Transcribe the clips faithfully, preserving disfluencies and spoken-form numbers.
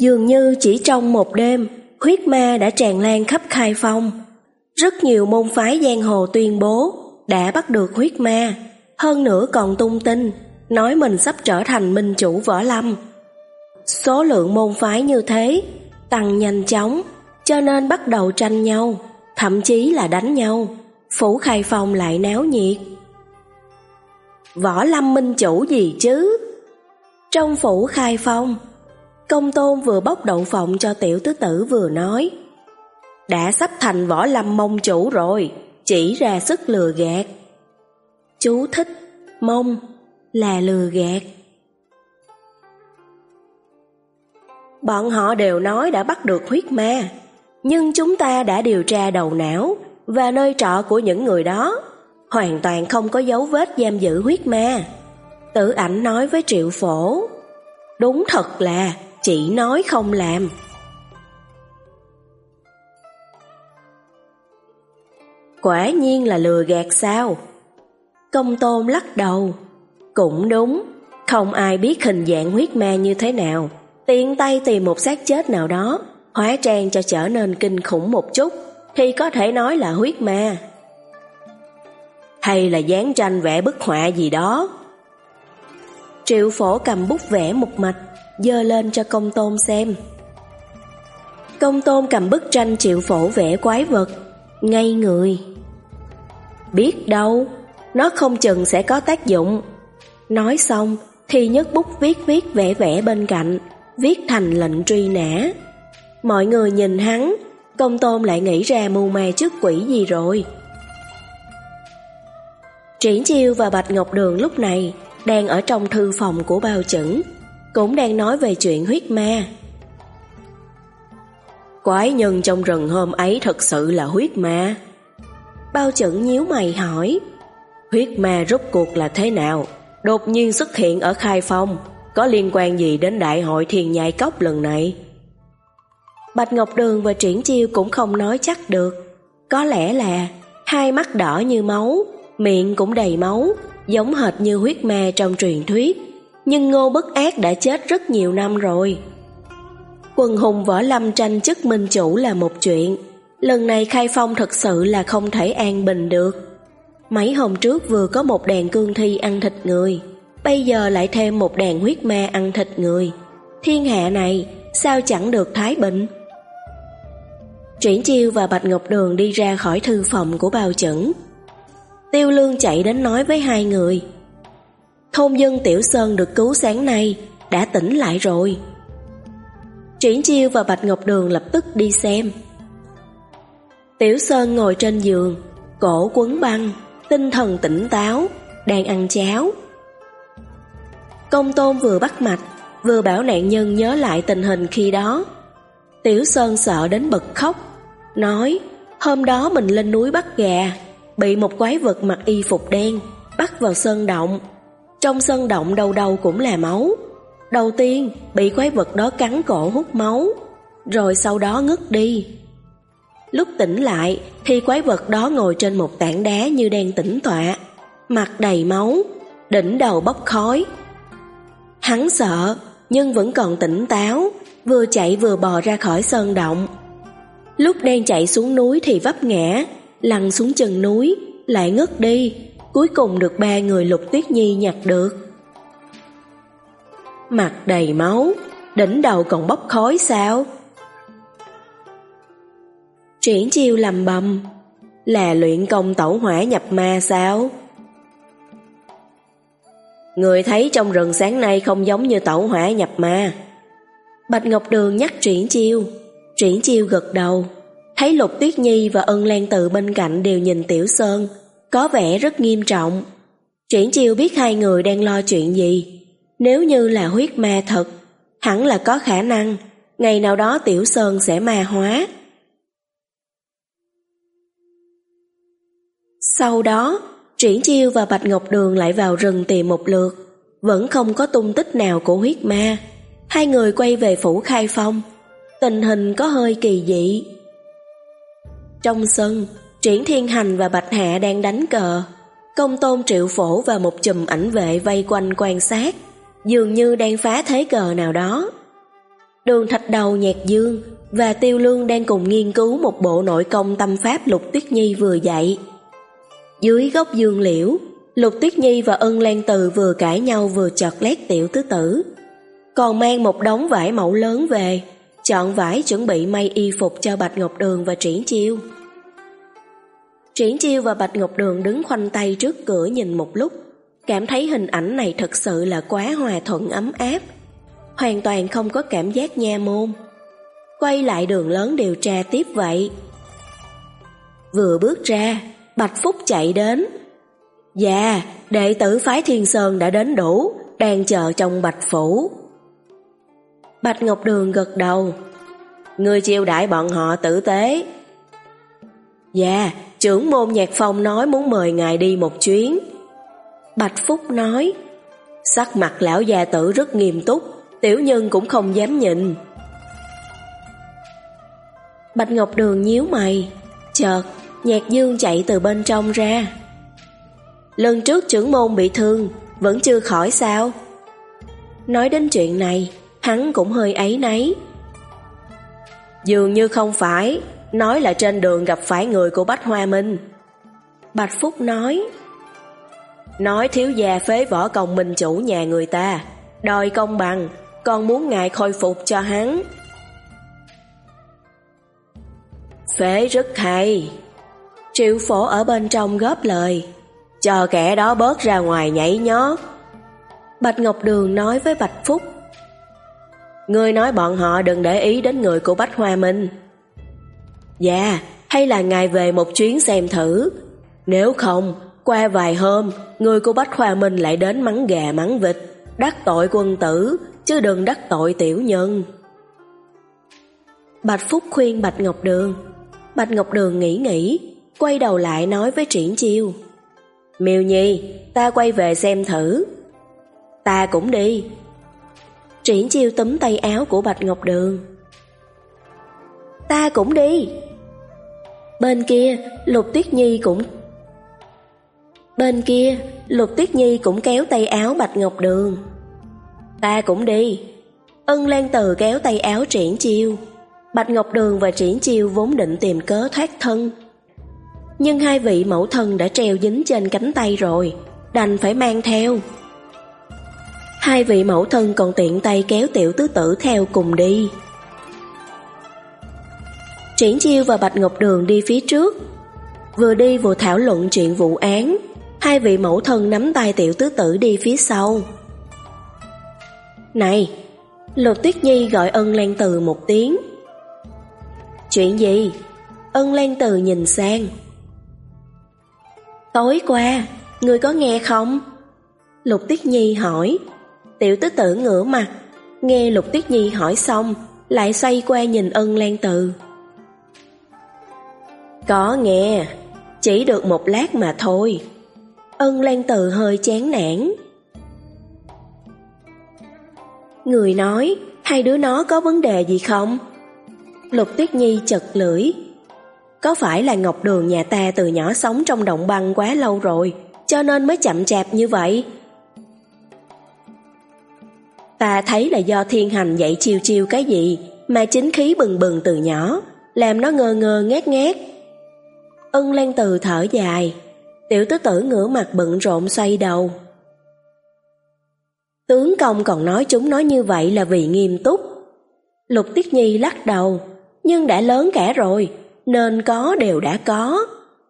Dường như chỉ trong một đêm, huyết ma đã tràn lan khắp Khai Phong. Rất nhiều môn phái giang hồ tuyên bố đã bắt được huyết ma, hơn nữa còn tung tin, nói mình sắp trở thành minh chủ võ lâm. Số lượng môn phái như thế tăng nhanh chóng, cho nên bắt đầu tranh nhau, thậm chí là đánh nhau. Phủ Khai Phong lại náo nhiệt. Võ lâm minh chủ gì chứ? Trong phủ Khai Phong, Công Tôn vừa bốc đậu phộng cho tiểu tứ tử vừa nói, đã sắp thành võ lâm mông chủ rồi, chỉ ra sức lừa gạt. Chú thích: mông là lừa gạt. Bọn họ đều nói đã bắt được huyết ma, nhưng chúng ta đã điều tra đầu não và nơi trọ của những người đó, hoàn toàn không có dấu vết giam giữ huyết ma. Tử Ảnh nói với Triệu Phổ. Đúng thật là chỉ nói không làm. Quả nhiên là lừa gạt sao? Công Tôn lắc đầu. Cũng đúng, không ai biết hình dạng huyết ma như thế nào, tiện tay tìm một xác chết nào đó, hóa trang cho trở nên kinh khủng một chút, thì có thể nói là huyết ma. Hay là dán tranh vẽ bức họa gì đó. Triệu Phổ cầm bút vẽ một mạch, giơ lên cho Công Tôn xem. Công Tôn cầm bức tranh Triệu Phổ vẽ quái vật, ngây người. Biết đâu, nó không chừng sẽ có tác dụng. Nói xong thì nhấc bút viết viết vẽ vẽ bên cạnh, viết thành lệnh truy nã. Mọi người nhìn hắn, Công Tôn lại nghĩ ra mưu ma trước quỷ gì rồi. Triển Chiêu và Bạch Ngọc Đường lúc này đang ở trong thư phòng của Bao Chững, cũng đang nói về chuyện huyết ma. Quái nhân trong rừng hôm ấy thật sự là huyết ma? Bao Chững nhíu mày hỏi. Huyết ma rốt cuộc là thế nào? Đột nhiên xuất hiện ở Khai Phong, có liên quan gì đến đại hội Thiên Nhai Cốc lần này? Bạch Ngọc Đường và Triển Chiêu cũng không nói chắc được. Có lẽ là hai mắt đỏ như máu, miệng cũng đầy máu, giống hệt như huyết ma trong truyền thuyết. Nhưng Ngô Bất Ác đã chết rất nhiều năm rồi. Quần hùng võ lâm tranh chức minh chủ là một chuyện, lần này Khai Phong thật sự là không thể an bình được. Mấy hôm trước vừa có một đàn cương thi ăn thịt người, bây giờ lại thêm một đàn huyết ma ăn thịt người. Thiên hạ này sao chẳng được thái bình? Triển Chiêu và Bạch Ngọc Đường đi ra khỏi thư phòng của Bao Chững. Tiêu Lương chạy đến nói với hai người, thôn dân Tiểu Sơn được cứu sáng nay đã tỉnh lại rồi. Triển Chiêu và Bạch Ngọc Đường lập tức đi xem. Tiểu Sơn ngồi trên giường, cổ quấn băng, tinh thần tỉnh táo, đang ăn cháo. Công Tôn vừa bắt mạch, vừa bảo nạn nhân nhớ lại tình hình khi đó. Tiểu Sơn sợ đến bật khóc, nói hôm đó mình lên núi bắt gà, bị một quái vật mặc y phục đen bắt vào sơn động. Trong sơn động đâu đâu cũng là máu. Đầu tiên bị quái vật đó cắn cổ hút máu, rồi sau đó ngất đi. Lúc tỉnh lại thì quái vật đó ngồi trên một tảng đá như đang tĩnh tọa, mặt đầy máu, đỉnh đầu bốc khói. Hắn sợ nhưng vẫn còn tỉnh táo, vừa chạy vừa bò ra khỏi sơn động. Lúc đang chạy xuống núi thì vấp ngã, lăn xuống chân núi, lại ngất đi. Cuối cùng được ba người Lục Tuyết Nhi nhặt được. Mặt đầy máu, đỉnh đầu còn bốc khói sao? Triển Chiêu lầm bầm, là luyện công tẩu hỏa nhập ma sao? Người thấy trong rừng sáng nay không giống như tẩu hỏa nhập ma. Bạch Ngọc Đường nhắc Triển Chiêu. Triển Chiêu gật đầu, thấy Lục Tuyết Nhi và Ân Lan Tự bên cạnh đều nhìn Tiểu Sơn, có vẻ rất nghiêm trọng. Triển Chiêu biết hai người đang lo chuyện gì. Nếu như là huyết ma thật, hẳn là có khả năng ngày nào đó Tiểu Sơn sẽ ma hóa. Sau đó, Triển Chiêu và Bạch Ngọc Đường lại vào rừng tìm một lượt, vẫn không có tung tích nào của huyết ma. Hai người quay về phủ Khai Phong. Tình hình có hơi kỳ dị. Trong sân, Triển Thiên Hành và Bạch Hạ đang đánh cờ. Công Tôn, Triệu Phổ và một chùm ảnh vệ vây quanh quan sát, dường như đang phá thế cờ nào đó. Đường Thạch Đầu, Nhạc Dương và Tiêu Lương đang cùng nghiên cứu một bộ nội công tâm pháp Lục Tuyết Nhi vừa dạy. Dưới gốc dương liễu, Lục Tuyết Nhi và Ân Lan Từ vừa cãi nhau vừa chọt lét Tiểu Tứ Tử, còn mang một đống vải mẫu lớn về, chọn vải chuẩn bị may y phục cho Bạch Ngọc Đường và Triển Chiêu. Triển Chiêu và Bạch Ngọc Đường đứng khoanh tay trước cửa nhìn một lúc, cảm thấy hình ảnh này thật sự là quá hòa thuận ấm áp, hoàn toàn không có cảm giác nha môn. Quay lại Đường Lớn điều tra tiếp vậy. Vừa bước ra, Bạch Phúc chạy đến. Dạ, đệ tử phái Thiên Sơn đã đến đủ, đang chờ trong Bạch Phủ. Bạch Ngọc Đường gật đầu. Người chiêu đãi bọn họ tử tế. Dạ, trưởng môn Nhạc Phong nói muốn mời ngài đi một chuyến. Bạch Phúc nói. Sắc mặt lão gia tử rất nghiêm túc, tiểu nhân cũng không dám nhìn. Bạch Ngọc Đường nhíu mày. Chợt Nhạc Dương chạy từ bên trong ra. Lần trước trưởng môn bị thương, vẫn chưa khỏi sao? Nói đến chuyện này, hắn cũng hơi áy náy. Dường như không phải, nói là trên đường gặp phải người của Bách Hoa Minh. Bạch Phúc nói. Nói thiếu gia phế võ công minh chủ nhà người ta, đòi công bằng, còn muốn ngài khôi phục cho hắn. Phế rất hay. Triệu Phổ ở bên trong góp lời. Chờ kẻ đó bớt ra ngoài nhảy nhót. Bạch Ngọc Đường nói với Bạch Phúc. Ngươi nói bọn họ đừng để ý đến người của Bách Hoa Minh. Dạ, hay là ngài về một chuyến xem thử. Nếu không, qua vài hôm, người của Bách Hoa Minh lại đến mắng gà mắng vịt, đắc tội quân tử, chứ đừng đắc tội tiểu nhân. Bạch Phúc khuyên Bạch Ngọc Đường. Bạch Ngọc Đường nghĩ nghĩ, quay đầu lại nói với Triển Chiêu. Miêu Nhi, ta quay về xem thử. Ta cũng đi. Triển Chiêu túm tay áo của Bạch Ngọc Đường. Ta cũng đi. Bên kia, Lục Tuyết Nhi cũng Bên kia, Lục Tuyết Nhi cũng kéo tay áo Bạch Ngọc Đường. Ta cũng đi. Ân Lan Từ kéo tay áo Triển Chiêu. Bạch Ngọc Đường và Triển Chiêu vốn định tìm cớ thoát thân, nhưng hai vị mẫu thân đã treo dính trên cánh tay rồi, đành phải mang theo. Hai vị mẫu thân còn tiện tay kéo Tiểu Tứ Tử theo cùng đi. Triển Chiêu và Bạch Ngọc Đường đi phía trước, vừa đi vừa thảo luận chuyện vụ án. Hai vị mẫu thân nắm tay Tiểu Tứ Tử đi phía sau. Này, Lục Tuyết Nhi gọi Ân Lan Từ một tiếng. Chuyện gì? Ân Lan Từ nhìn sang. Tối qua, ngươi có nghe không? Lục Tuyết Nhi hỏi. Tiểu Tứ Tử ngửa mặt, nghe Lục Tuyết Nhi hỏi xong, lại xoay qua nhìn Ân Lan Từ. Có nghe, chỉ được một lát mà thôi. Ân Lan Từ hơi chán nản. Người nói, hai đứa nó có vấn đề gì không? Lục Tuyết Nhi chật lưỡi. Có phải là Ngọc Đường nhà ta từ nhỏ sống trong động băng quá lâu rồi, cho nên mới chậm chạp như vậy? Ta thấy là do Thiên Hành dạy chiêu chiêu cái gì mà chính khí bừng bừng từ nhỏ, làm nó ngơ ngơ ngát ngát. Ân Lan Từ thở dài. Tiểu Tứ Tử ngửa mặt bận rộn xoay đầu. Tướng công còn nói chúng nói như vậy là vì nghiêm túc. Lục Tuyết Nhi lắc đầu. Nhưng đã lớn cả rồi, nên có đều đã có.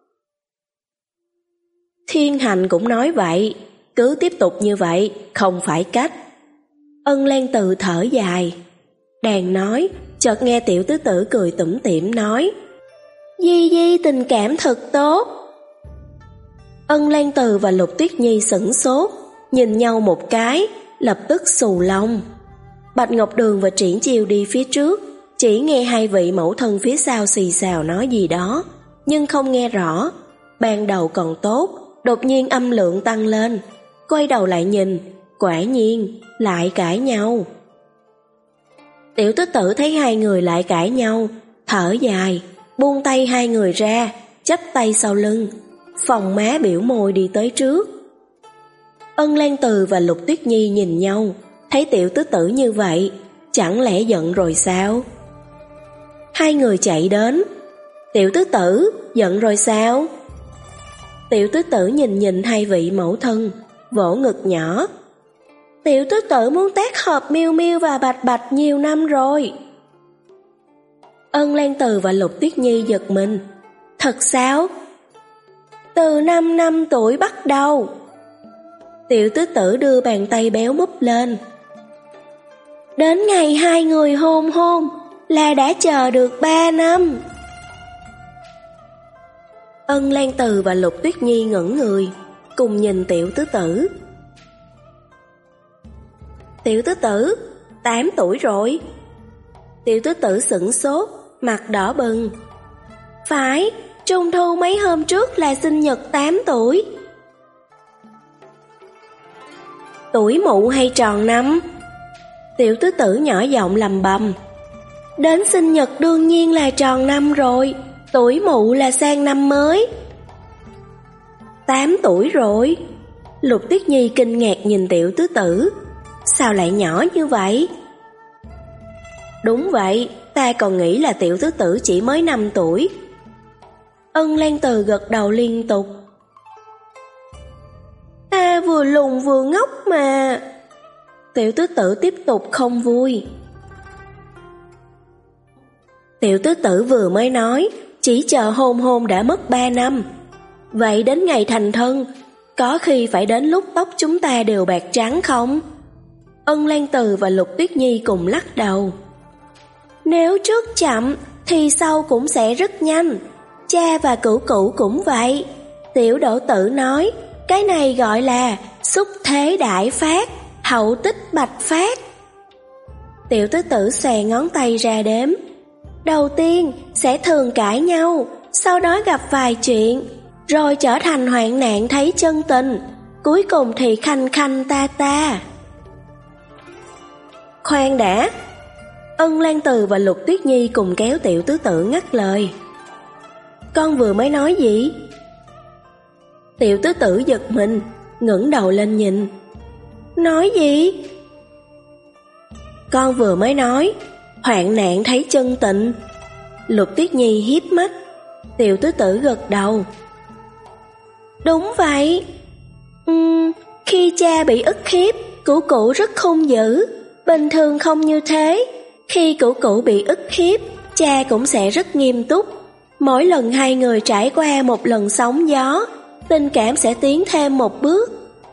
Thiên Hành cũng nói vậy, cứ tiếp tục như vậy, không phải cách. Ân Lan Từ thở dài. Đang nói, chợt nghe Tiểu Tứ Tử cười tủm tỉm nói. Di Di tình cảm thật tốt. Ân Lan Từ và Lục Tuyết Nhi sửng sốt, nhìn nhau một cái, lập tức xù lông. Bạch Ngọc Đường và Triển Chiêu đi phía trước, chỉ nghe hai vị mẫu thân phía sau xì xào nói gì đó, nhưng không nghe rõ. Ban đầu còn tốt, đột nhiên âm lượng tăng lên. Quay đầu lại nhìn, quả nhiên lại cãi nhau. Tiểu Tứ Tử thấy hai người lại cãi nhau, thở dài, buông tay hai người ra, chắp tay sau lưng, phồng má biểu môi đi tới trước. Ân Lan Từ và Lục Tuyết Nhi nhìn nhau, thấy Tiểu Tứ Tử như vậy, chẳng lẽ giận rồi sao? Hai người chạy đến. Tiểu tứ tử, giận rồi sao? Tiểu tứ tử nhìn nhìn hai vị mẫu thân, vỗ ngực nhỏ. Tiểu tứ tử muốn tác hợp Miêu Miêu và Bạch Bạch nhiều năm rồi. Ân Lan Từ và Lục Tuyết Nhi giật mình. Thật sao? Từ năm năm tuổi bắt đầu. Tiểu tứ tử đưa bàn tay béo múp lên. Đến ngày hai người hôn hôn là đã chờ được ba năm. Ân Lan Từ và Lục Tuyết Nhi ngẩn người, cùng nhìn tiểu tứ tử. Tiểu tứ tử, tám tuổi rồi. Tiểu tứ tử sửng sốt, mặt đỏ bừng. Phải, trung thu mấy hôm trước là sinh nhật tám tuổi. Tuổi mụ hay tròn năm? Tiểu tứ tử nhỏ giọng lầm bầm. Đến sinh nhật đương nhiên là tròn năm rồi, tuổi mụ là sang năm mới. Tám tuổi rồi. Lục Tuyết Nhi kinh ngạc nhìn tiểu tứ tử. Sao lại nhỏ như vậy? Đúng vậy, ta còn nghĩ là tiểu tứ tử chỉ mới năm tuổi. Ân Lan Từ gật đầu liên tục. Ta vừa lùn vừa ngốc mà. Tiểu tứ tử tiếp tục không vui. Tiểu tứ tử vừa mới nói, chỉ chờ hôn hôn đã mất ba năm. Vậy đến ngày thành thân, có khi phải đến lúc tóc chúng ta đều bạc trắng không? Ân Lan Từ và Lục Tuyết Nhi cùng lắc đầu. Nếu trước chậm thì sau cũng sẽ rất nhanh. Cha và cửu cửu cũng vậy. Tiểu Đỗ Tử nói, cái này gọi là xúc thế đại phát, hậu tích bạch phát. Tiểu tứ tử xòe ngón tay ra đếm. Đầu tiên sẽ thường cãi nhau, sau đó gặp vài chuyện, rồi trở thành hoạn nạn thấy chân tình, cuối cùng thì khanh khanh ta ta. Khoan đã. Ân Lan Từ và Lục Tuyết Nhi cùng kéo tiểu tứ tử ngắt lời. Con vừa mới nói gì? Tiểu tứ tử giật mình, ngẩng đầu lên nhìn. Nói gì? Con vừa mới nói hoạn nạn thấy chân tình. Lục Tuyết Nhi hiếp mắt. Tiểu tứ tử gật đầu. Đúng vậy. Uhm, khi cha bị ức hiếp, cửu cửu rất hung dữ. Bình thường không như thế. Khi cửu cửu bị ức hiếp, cha cũng sẽ rất nghiêm túc. Mỗi lần hai người trải qua một lần sóng gió, tình cảm sẽ tiến thêm một bước.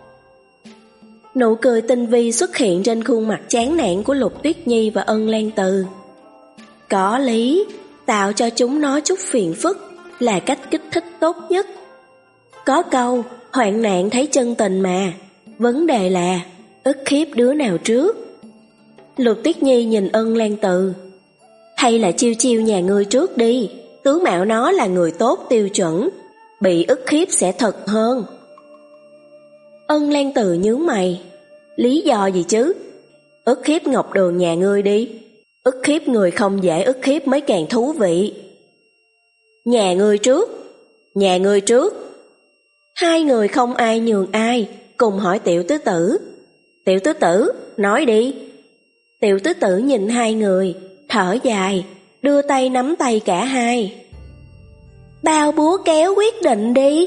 Nụ cười tinh vi xuất hiện trên khuôn mặt chán nản của Lục Tuyết Nhi và Ân Lan Từ. Có lý, tạo cho chúng nó chút phiền phức là cách kích thích tốt nhất. Có câu, hoạn nạn thấy chân tình mà, vấn đề là ức hiếp đứa nào trước. Lục Tuyết Nhi nhìn Ân Lan Từ. Hay là chiêu chiêu nhà ngươi trước đi, tướng mạo nó là người tốt tiêu chuẩn, bị ức hiếp sẽ thật hơn. Ân Lan Từ nhướng mày. Lý do gì chứ? Ức hiếp Ngọc Đường nhà ngươi đi. Ức hiếp người không dễ ức hiếp mới càng thú vị. Nhà ngươi trước. Nhà ngươi trước. Hai người không ai nhường ai, cùng hỏi tiểu tứ tử. Tiểu tứ tử, nói đi. Tiểu tứ tử nhìn hai người, thở dài, đưa tay nắm tay cả hai. Bao búa kéo quyết định đi.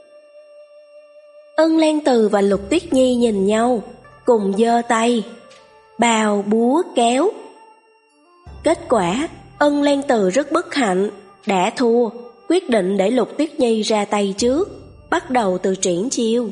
Ân Lan Từ và Lục Tuyết Nhi nhìn nhau, cùng giơ tay. Bao búa kéo. Kết quả, Ân Lan Từ rất bất hạnh, đã thua, quyết định để Lục Tuyết Nhi ra tay trước, bắt đầu từ Triển Chiêu.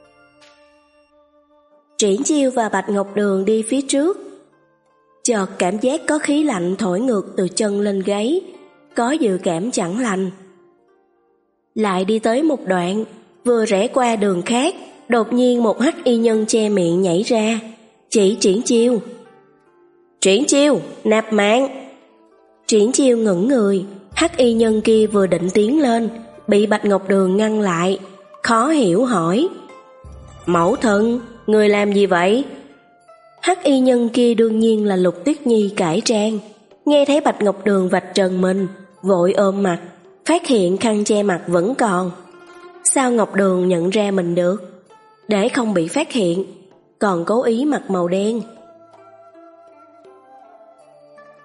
Triển Chiêu và Bạch Ngọc Đường đi phía trước. Chợt cảm giác có khí lạnh thổi ngược từ chân lên gáy, có dự cảm chẳng lành. Lại đi tới một đoạn, vừa rẽ qua đường khác, đột nhiên một hắc y nhân che miệng nhảy ra, chỉ Triển Chiêu. Triển Chiêu, nạp mạng. Triển Chiêu ngẩng người, hắc y nhân kia vừa định tiến lên, bị Bạch Ngọc Đường ngăn lại, khó hiểu hỏi. Mẫu thân, người làm gì vậy? Hắc y nhân kia đương nhiên là Lục Tuyết Nhi cải trang, nghe thấy Bạch Ngọc Đường vạch trần mình, vội ôm mặt, phát hiện khăn che mặt vẫn còn. Sao Ngọc Đường nhận ra mình được? Để không bị phát hiện, còn cố ý mặc màu đen.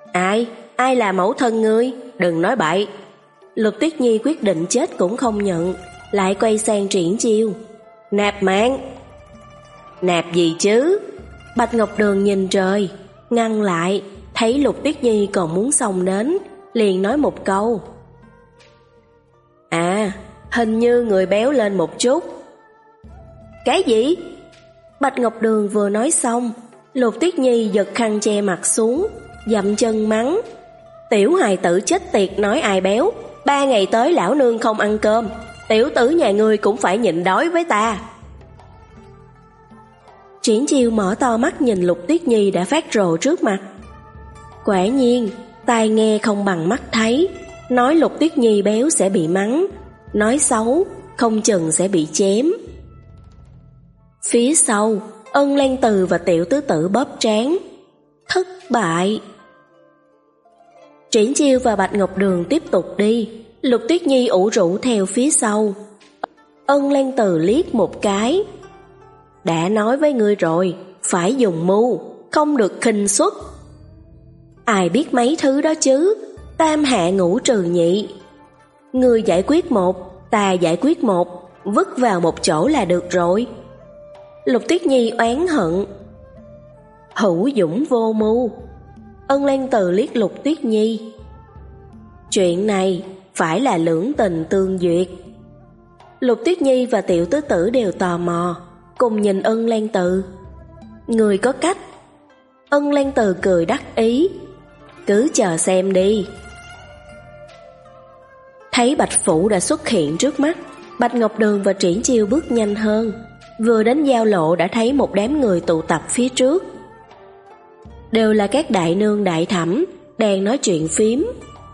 Ai? Ai là mẫu thân ngươi? Đừng nói bậy. Lục Tuyết Nhi quyết định chết cũng không nhận, lại quay sang Triển Chiêu. Nạp mạng. Nạp gì chứ? Bạch Ngọc Đường nhìn trời, ngăn lại, thấy Lục Tuyết Nhi còn muốn xông đến, liền nói một câu. À, hình như người béo lên một chút. Cái gì? Bạch Ngọc Đường vừa nói xong, Lục Tuyết Nhi giật khăn che mặt xuống, dậm chân mắng. Tiểu hài tử chết tiệt nói ai béo, ba ngày tới lão nương không ăn cơm, tiểu tử nhà ngươi cũng phải nhịn đói với ta. Triển Chiêu mở to mắt nhìn Lục Tuyết Nhi đã phát rồ trước mặt. Quả nhiên, tai nghe không bằng mắt thấy, nói Lục Tuyết Nhi béo sẽ bị mắng, nói xấu, không chừng sẽ bị chém. Phía sau, Ân Lan Từ và Tiểu Tứ Tử bóp trán. Thất bại. Triển Chiêu và Bạch Ngọc Đường tiếp tục đi, Lục Tuyết Nhi ủ rũ theo phía sau. Ân Lan Từ liếc một cái. Đã nói với ngươi rồi, phải dùng mưu, không được khinh suất. Ai biết mấy thứ đó chứ, tam hạ ngũ trừ nhị. Ngươi giải quyết một, ta giải quyết một, vứt vào một chỗ là được rồi. Lục Tuyết Nhi oán hận. Hữu dũng vô mưu. Ân Lan Từ liếc Lục Tuyết Nhi. Chuyện này phải là lưỡng tình tương duyệt. Lục Tuyết Nhi và Tiểu Tứ Tử đều tò mò, cùng nhìn Ân Lan Từ. Người có cách. Ân Lan Từ cười đắc ý. Cứ chờ xem đi. Thấy Bạch Phủ đã xuất hiện trước mắt, Bạch Ngọc Đường và Triển Chiêu bước nhanh hơn. Vừa đến giao lộ đã thấy một đám người tụ tập phía trước. Đều là các đại nương đại thẩm, đang nói chuyện phím.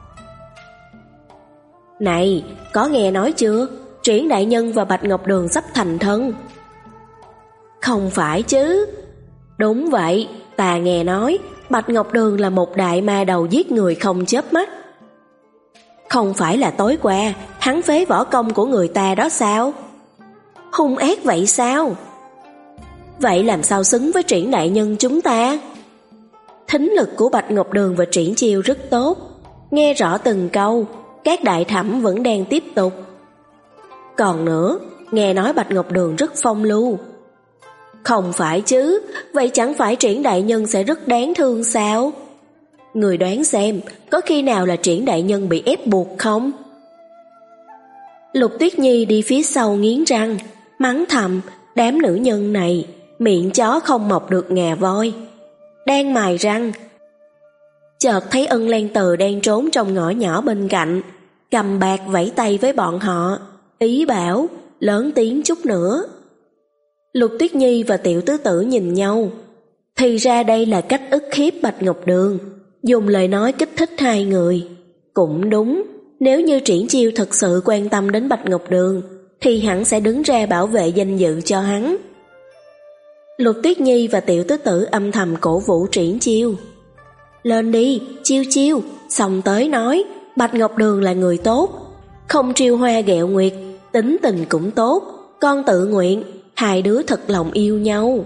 Này, có nghe nói chưa? Triển đại nhân và Bạch Ngọc Đường sắp thành thân. Không phải chứ? Đúng vậy, ta nghe nói Bạch Ngọc Đường là một đại ma đầu giết người không chớp mắt. Không phải là tối qua hắn phế võ công của người ta đó sao? Hung ác vậy sao? Vậy làm sao xứng với Triển đại nhân chúng ta? Thính lực của Bạch Ngọc Đường và Triển Chiêu rất tốt, nghe rõ từng câu. Các đại thẩm vẫn đang tiếp tục. Còn nữa, nghe nói Bạch Ngọc Đường rất phong lưu. Không phải chứ, vậy chẳng phải Triển đại nhân sẽ rất đáng thương sao? Người đoán xem, có khi nào là Triển đại nhân bị ép buộc không? Lục Tuyết Nhi đi phía sau nghiến răng, mắng thầm, đám nữ nhân này, miệng chó không mọc được ngà voi. Đang mài răng, chợt thấy Ân Lan Từ đang trốn trong ngõ nhỏ bên cạnh, cầm bạc vẫy tay với bọn họ, ý bảo, lớn tiếng chút nữa. Lục Tuyết Nhi và Tiểu Tứ Tử nhìn nhau, thì ra đây là cách ức hiếp Bạch Ngọc Đường, dùng lời nói kích thích hai người. Cũng đúng, nếu như Triển Chiêu thật sự quan tâm đến Bạch Ngọc Đường, thì hắn sẽ đứng ra bảo vệ danh dự cho hắn. Lục Tuyết Nhi và Tiểu Tứ Tử âm thầm cổ vũ Triển Chiêu. Lên đi, Chiêu Chiêu, xong tới nói, Bạch Ngọc Đường là người tốt, không triêu hoa ghẹo nguyệt, tính tình cũng tốt, con tự nguyện, hai đứa thật lòng yêu nhau.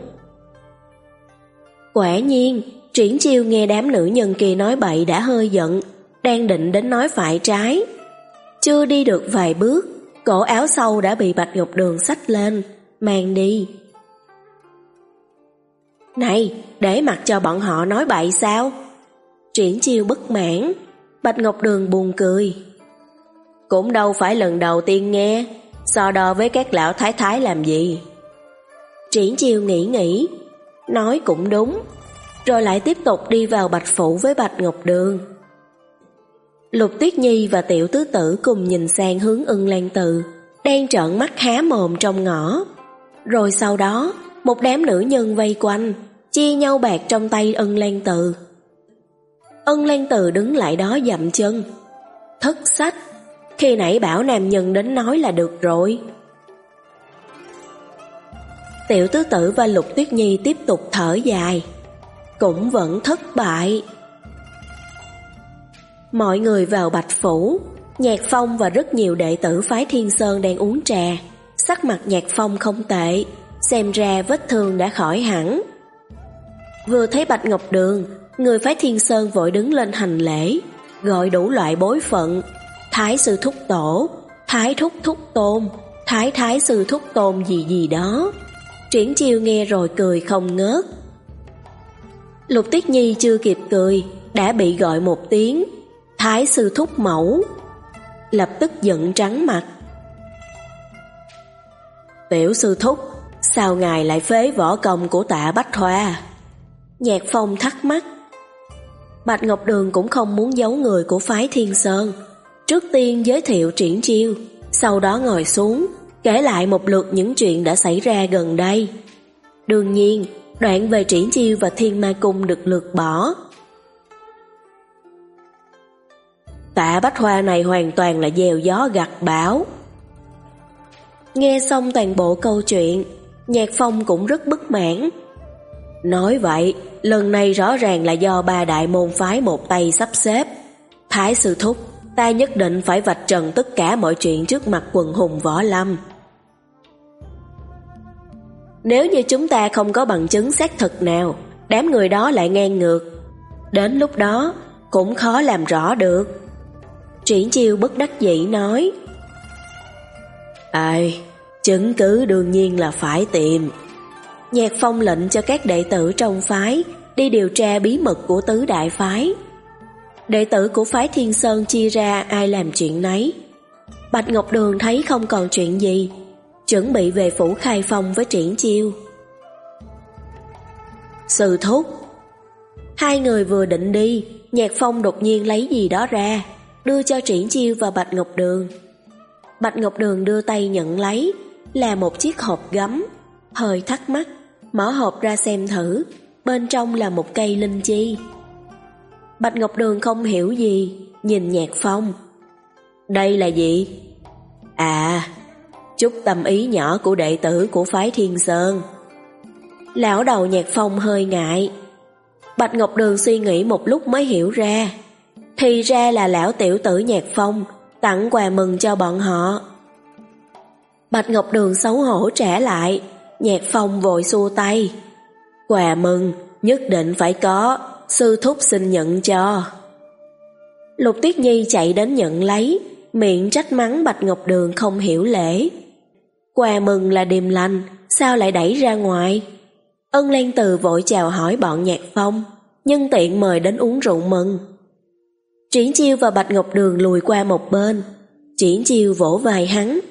Quả nhiên, Triển Chiêu nghe đám nữ nhân kia nói bậy đã hơi giận, đang định đến nói phải trái. Chưa đi được vài bước, cổ áo sau đã bị Bạch Ngọc Đường xách lên, mang đi. Này, để mặc cho bọn họ nói bậy sao? Triển Chiêu bất mãn. Bạch Ngọc Đường buồn cười. Cũng đâu phải lần đầu tiên nghe, so đo với các lão thái thái làm gì? Triển Chiêu nghĩ nghĩ, nói cũng đúng, rồi lại tiếp tục đi vào Bạch Phủ với Bạch Ngọc Đường. Lục Tuyết Nhi và Tiểu Tứ Tử cùng nhìn sang hướng Ân Lan Từ, đang trợn mắt há mồm trong ngõ. Rồi sau đó, một đám nữ nhân vây quanh, chia nhau bạc trong tay Ân Lan Từ. Ân Lan Từ đứng lại đó dậm chân. Thất sách, khi nãy bảo nam nhân đến nói là được rồi. Tiểu Tứ Tử và Lục Tuyết Nhi tiếp tục thở dài. Cũng vẫn thất bại. Mọi người vào Bạch Phủ. Nhạc Phong và rất nhiều đệ tử phái Thiên Sơn đang uống trà. Sắc mặt Nhạc Phong không tệ, xem ra vết thương đã khỏi hẳn. Vừa thấy Bạch Ngọc Đường, người phái Thiên Sơn vội đứng lên hành lễ, gọi đủ loại bối phận, Thái sư thúc tổ, Thái thúc thúc tôn, Thái thái sư thúc tôn gì gì đó. Triển Chiêu nghe rồi cười không ngớt. Lục Tuyết Nhi chưa kịp cười, đã bị gọi một tiếng Thái sư thúc mẫu, lập tức giận trắng mặt. Tiểu sư thúc, sao ngài lại phế võ công của Tạ Bách Hoa? Nhạc Phong thắc mắc. Bạch Ngọc Đường cũng không muốn giấu người của phái Thiên Sơn, trước tiên giới thiệu Triển Chiêu, sau đó ngồi xuống, kể lại một lượt những chuyện đã xảy ra gần đây. Đương nhiên, đoạn về Triển Chiêu và Thiên Ma Cung được lược bỏ. Tạ Bách Hoa này hoàn toàn là gieo gió gặt bão. Nghe xong toàn bộ câu chuyện, Nhạc Phong cũng rất bất mãn. Nói vậy, lần này rõ ràng là do ba đại môn phái một tay sắp xếp. Thái sư thúc, ta nhất định phải vạch trần tất cả mọi chuyện trước mặt quần hùng võ lâm. Nếu như chúng ta không có bằng chứng xác thực nào, đám người đó lại ngang ngược, đến lúc đó cũng khó làm rõ được. Triển Chiêu bất đắc dĩ nói. Ai, chứng cứ đương nhiên là phải tìm. Nhạc Phong lệnh cho các đệ tử trong phái đi điều tra bí mật của tứ đại phái. Đệ tử của phái Thiên Sơn chia ra ai làm chuyện nấy. Bạch Ngọc Đường thấy không còn chuyện gì, chuẩn bị về phủ Khai Phong với Triển Chiêu. Sư thúc. Hai người vừa định đi, Nhạc Phong đột nhiên lấy gì đó ra, đưa cho Triển Chiêu và Bạch Ngọc Đường. Bạch Ngọc Đường đưa tay nhận lấy, là một chiếc hộp gấm, hơi thắc mắc, mở hộp ra xem thử, bên trong là một cây linh chi. Bạch Ngọc Đường không hiểu gì, nhìn Nhạc Phong. Đây là gì? À, chút tâm ý nhỏ của đệ tử của phái Thiên Sơn. Lão đầu Nhạc Phong hơi ngại. Bạch Ngọc Đường suy nghĩ một lúc mới hiểu ra, thì ra là lão tiểu tử Nhạc Phong tặng quà mừng cho bọn họ. Bạch Ngọc Đường xấu hổ trả lại, Nhạc Phong vội xua tay. Quà mừng nhất định phải có, sư thúc xin nhận cho. Lục Tuyết Nhi chạy đến nhận lấy, miệng trách mắng Bạch Ngọc Đường không hiểu lễ. Quà mừng là điềm lành, sao lại đẩy ra ngoài? Ân Lan Từ vội chào hỏi bọn Nhạc Phong, nhân tiện mời đến uống rượu mừng. Triển Chiêu và Bạch Ngọc Đường lùi qua một bên. Triển Chiêu vỗ vai hắn.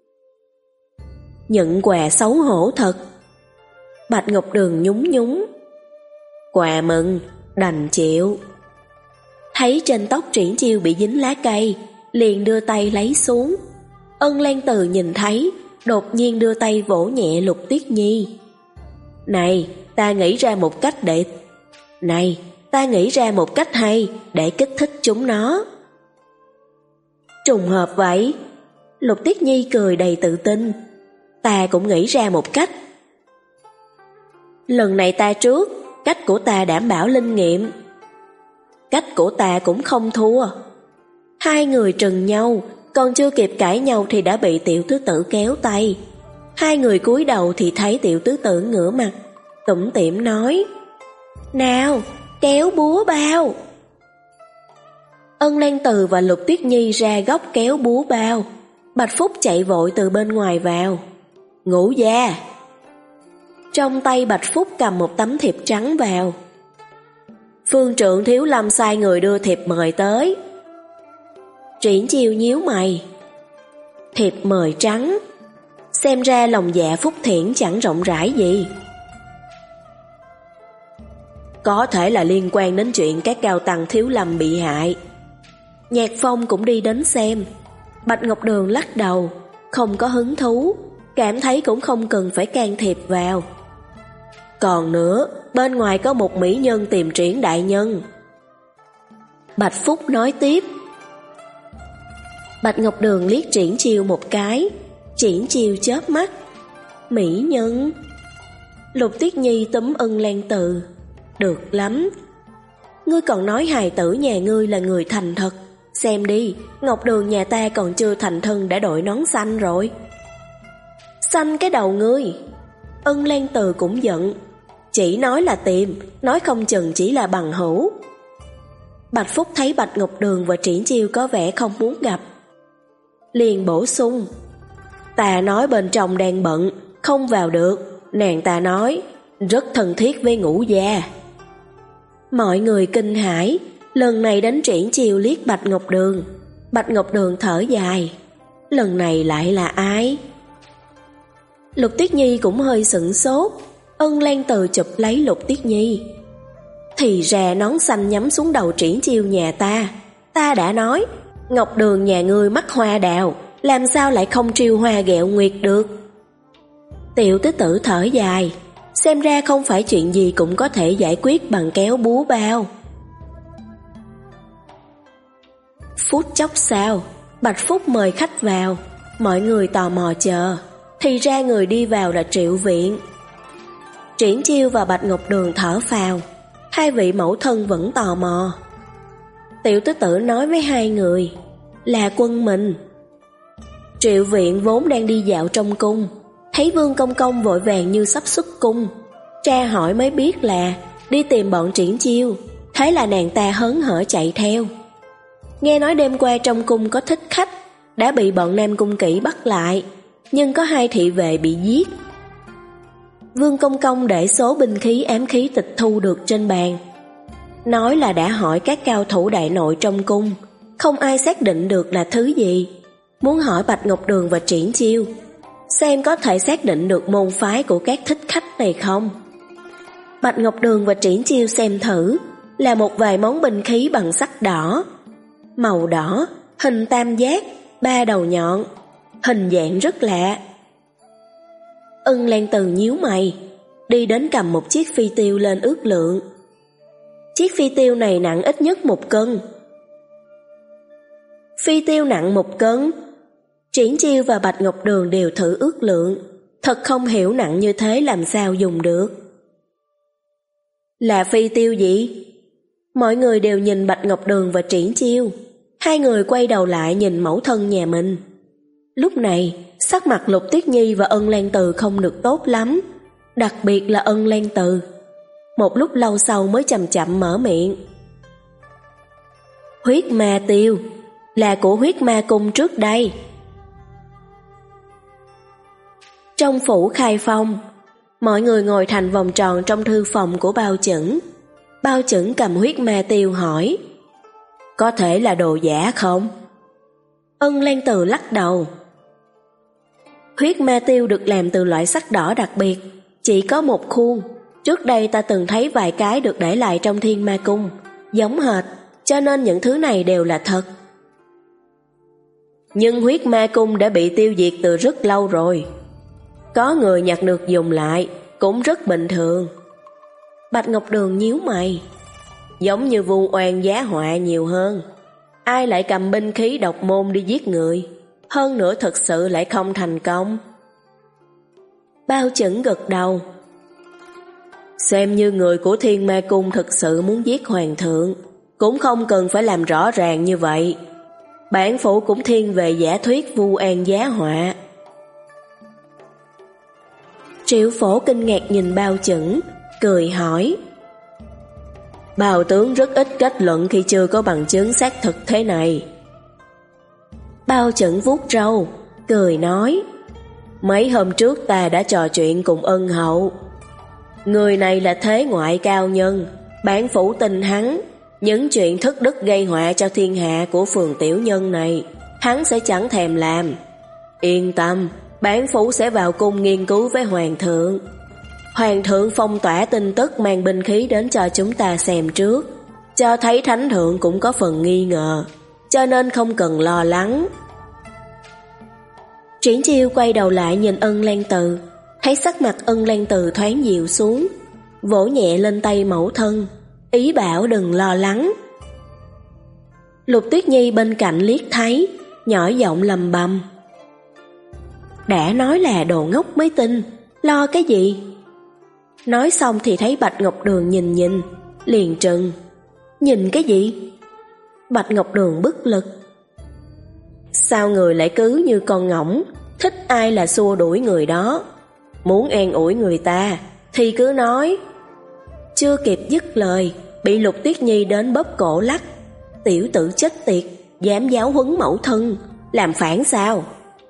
Nhận quà xấu hổ thật. Bạch Ngọc Đường nhún nhún. Quà mừng, đành chịu. Thấy trên tóc Triển Chiêu bị dính lá cây, liền đưa tay lấy xuống. Ân Lan Từ nhìn thấy, đột nhiên đưa tay vỗ nhẹ Lục Tuyết Nhi. Này, ta nghĩ ra một cách để... Này, ta nghĩ ra một cách hay để kích thích chúng nó. Trùng hợp vậy. Lục Tuyết Nhi cười đầy tự tin. Ta cũng nghĩ ra một cách. Lần này ta trước, cách của ta đảm bảo linh nghiệm. Cách của ta cũng không thua. Hai người trừng nhau, còn chưa kịp cãi nhau thì đã bị tiểu tứ tử kéo tay. Hai người cúi đầu thì thấy tiểu tứ tử ngửa mặt, tủm tỉm nói: Nào, kéo búa bao. Ân Lan Từ và Lục Tuyết Nhi ra góc kéo búa bao. Bạch Phúc chạy vội từ bên ngoài vào. Ngũ gia. Trong tay Bạch Phúc cầm một tấm thiệp trắng vào. Phương trượng Thiếu Lâm sai người đưa thiệp mời tới. Triển Chiêu nhíu mày. Thiệp mời trắng, xem ra lòng dạ Phúc Thiển chẳng rộng rãi gì. Có thể là liên quan đến chuyện các cao tăng Thiếu Lâm bị hại. Nhạc Phong cũng đi đến xem. Bạch Ngọc Đường lắc đầu, không có hứng thú, cảm thấy cũng không cần phải can thiệp vào. Còn nữa, bên ngoài có một mỹ nhân tìm Triển đại nhân. Bạch Phúc nói tiếp. Bạch Ngọc Đường liếc Triển Chiêu một cái. Triển Chiêu chớp mắt. Mỹ nhân? Lục Tuyết Nhi túm Ân Lan Từ. Được lắm. Ngươi còn nói hài tử nhà ngươi là người thành thật. Xem đi, Ngọc Đường nhà ta còn chưa thành thân đã đội nón xanh rồi. Xanh cái đầu ngươi. Ân Lan Từ cũng giận. chỉ nói là tìm, nói không chừng chỉ là bằng hữu. Bạch Phúc thấy Bạch Ngọc Đường và Triển Chiêu có vẻ không muốn gặp, liền bổ sung: ta nói bên trong đang bận, không vào được. Nàng ta nói rất thân thiết với Ngũ gia. Mọi người kinh hãi, lần này đến Triển Chiêu liếc Bạch Ngọc Đường. Bạch Ngọc Đường thở dài, lần này lại là ai? Lục Tuyết Nhi cũng hơi sửng sốt. Ân Lan Từ chụp lấy Lục Tuyết Nhi. Thì ra nón xanh nhắm xuống đầu Triển Chiêu nhà ta. Ta đã nói, Ngọc Đường nhà ngươi mắc hoa đào, làm sao lại không triêu hoa ghẹo nguyệt được. Tiểu tứ tử thở dài, xem ra không phải chuyện gì cũng có thể giải quyết bằng kéo búa bao. Phút chốc sau, Bạch Phúc mời khách vào. Mọi người tò mò chờ, thì ra người đi vào là Triệu Viện. Triển Chiêu và Bạch Ngọc Đường thở phào, hai vị mẫu thân vẫn tò mò. Tiểu tứ tử nói với hai người, là Quân mình. Triệu Viện vốn đang đi dạo trong cung, thấy Vương Công Công vội vàng như sắp xuất cung, tra hỏi mới biết là đi tìm bọn Triển Chiêu. Thế là nàng ta hớn hở chạy theo. Nghe nói đêm qua trong cung có thích khách, đã bị bọn Nam Cung Kỵ bắt lại, nhưng có hai thị vệ bị giết. Vương Công Công để số binh khí ám khí tịch thu được trên bàn, nói là đã hỏi các cao thủ đại nội trong cung, không ai xác định được là thứ gì. Muốn hỏi Bạch Ngọc Đường và Triển Chiêu, xem có thể xác định được môn phái của các thích khách này không. Bạch Ngọc Đường và Triển Chiêu xem thử, là một vài món binh khí bằng sắt đỏ, màu đỏ, hình tam giác, ba đầu nhọn, hình dạng rất lạ. Ân Lan Từ nhíu mày, đi đến cầm một chiếc phi tiêu lên ước lượng. Chiếc phi tiêu này nặng ít nhất một cân. Phi tiêu nặng một cân. Triển Chiêu và Bạch Ngọc Đường đều thử ước lượng, thật không hiểu nặng như thế làm sao dùng được. Là phi tiêu gì? Mọi người đều nhìn Bạch Ngọc Đường và Triển Chiêu. Hai người quay đầu lại nhìn mẫu thân nhà mình. Lúc này, sắc mặt Lục Tuyết Nhi và Ân Lan Từ không được tốt lắm, đặc biệt là Ân Lan Từ. Một lúc lâu sau mới chậm chậm mở miệng. Huyết ma tiêu, là của huyết ma cung trước đây. Trong phủ Khai Phong, mọi người ngồi thành vòng tròn trong thư phòng của Bao Chững. Bao Chững cầm huyết ma tiêu hỏi, có thể là đồ giả không? Ân Lan Từ lắc đầu. Huyết ma tiêu được làm từ loại sắt đỏ đặc biệt, chỉ có một khuôn. Trước đây ta từng thấy vài cái được để lại trong Thiên Ma Cung, giống hệt, cho nên những thứ này đều là thật. Nhưng huyết ma cung đã bị tiêu diệt từ rất lâu rồi. Có người nhặt được dùng lại, cũng rất bình thường. Bạch Ngọc Đường nhíu mày. Giống như vu oan giá họa nhiều hơn. Ai lại cầm binh khí độc môn đi giết người, hơn nữa thực sự lại không thành công. Bao Chững gật đầu. Xem như người của Thiên Ma Cung thực sự muốn giết hoàng thượng, cũng không cần phải làm rõ ràng như vậy. Bản phủ cũng thiên về giả thuyết vu an giá họa. Triệu Phổ kinh ngạc nhìn Bao Chững, cười hỏi. Bào tướng rất ít kết luận khi chưa có bằng chứng xác thực thế này. Bao Chững vuốt râu, cười nói. Mấy hôm trước ta đã trò chuyện cùng Ân hậu. Người này là thế ngoại cao nhân, bản phủ tin hắn. Những chuyện thất đức gây họa cho thiên hạ của phường tiểu nhân này, hắn sẽ chẳng thèm làm. Yên tâm, bản phủ sẽ vào cung nghiên cứu với hoàng thượng. Hoàng thượng phong tỏa tin tức mang binh khí đến cho chúng ta xem trước, cho thấy thánh thượng cũng có phần nghi ngờ, cho nên không cần lo lắng. Triển Chiêu quay đầu lại nhìn Ân Lan Từ, thấy sắc mặt Ân Lan Từ thoáng dịu xuống, vỗ nhẹ lên tay mẫu thân, ý bảo đừng lo lắng. Lục Tuyết Nhi bên cạnh liếc thấy, nhỏ giọng lầm bầm. Đã nói là đồ ngốc mới tin, lo cái gì? Nói xong thì thấy Bạch Ngọc Đường nhìn nhìn, liền trừng. Nhìn cái gì? Bạch Ngọc Đường bất lực. Sao người lại cứ như con ngỗng, thích ai là xua đuổi người đó. Muốn an ủi người ta thì cứ nói, Chưa kịp dứt lời, bị Lục Tuyết Nhi đến bóp cổ lắc. Tiểu tử chết tiệt, dám giáo huấn mẫu thân, làm phản sao?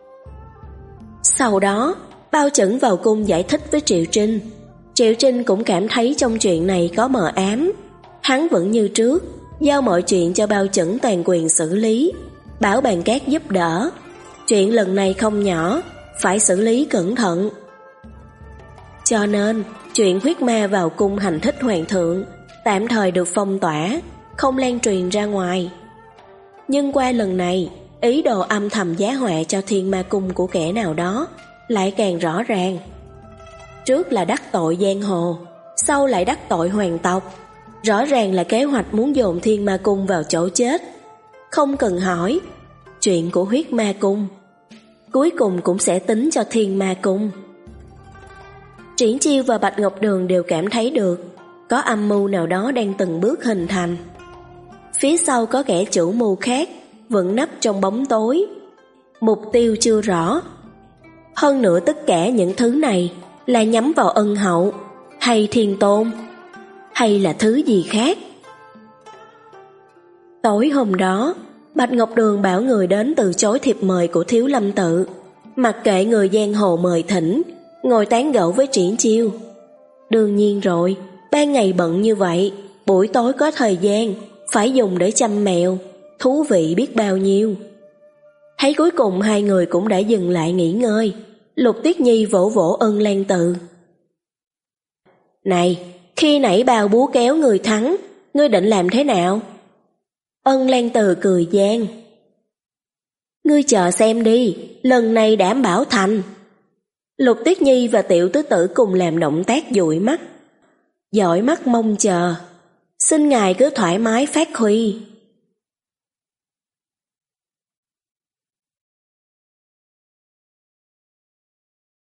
Sau đó, Bao Chẩn vào cung giải thích với Triệu Trinh. Triệu Trinh cũng cảm thấy trong chuyện này có mờ ám. Hắn vẫn như trước, giao mọi chuyện cho Bao Chẩn toàn quyền xử lý, bảo Bàn Cát giúp đỡ. Chuyện lần này không nhỏ, phải xử lý cẩn thận. Cho nên, chuyện huyết ma vào cung hành thích hoàng thượng tạm thời được phong tỏa, không lan truyền ra ngoài. Nhưng qua lần này, ý đồ âm thầm giá họa cho Thiên Ma Cung của kẻ nào đó lại càng rõ ràng. Trước là đắc tội giang hồ, sau lại đắc tội hoàng tộc. Rõ ràng là kế hoạch muốn dồn Thiên Ma Cung vào chỗ chết. Không cần hỏi, chuyện của huyết ma cung cuối cùng cũng sẽ tính cho Thiên Ma Cung. Triển Chiêu và Bạch Ngọc Đường đều cảm thấy được có âm mưu nào đó đang từng bước hình thành. Phía sau có kẻ chủ mưu khác vẫn nấp trong bóng tối, mục tiêu chưa rõ. Hơn nữa tất cả những thứ này là nhắm vào Ân Hậu hay Thiên Tôn, hay là thứ gì khác. Tối hôm đó, Bạch Ngọc Đường bảo người đến từ chối thiệp mời của Thiếu Lâm Tự, mặc kệ người giang hồ mời thỉnh, ngồi tán gẫu với Triển Chiêu. Đương nhiên rồi, ban ngày bận như vậy, buổi tối có thời gian, phải dùng để chăm mèo, thú vị biết bao nhiêu. Thấy cuối cùng hai người cũng đã dừng lại nghỉ ngơi, Lục Tuyết Nhi vỗ vỗ Ân Lan Tự. Này, khi nãy Bao búa kéo người thắng, ngươi định làm thế nào? Ân Lan Tự cười gian. Ngươi chờ xem đi, lần này đảm bảo thành. Lục Tuyết Nhi và Tiểu Tứ Tử cùng làm động tác dụi mắt. Dõi mắt mong chờ, xin ngài cứ thoải mái phát huy.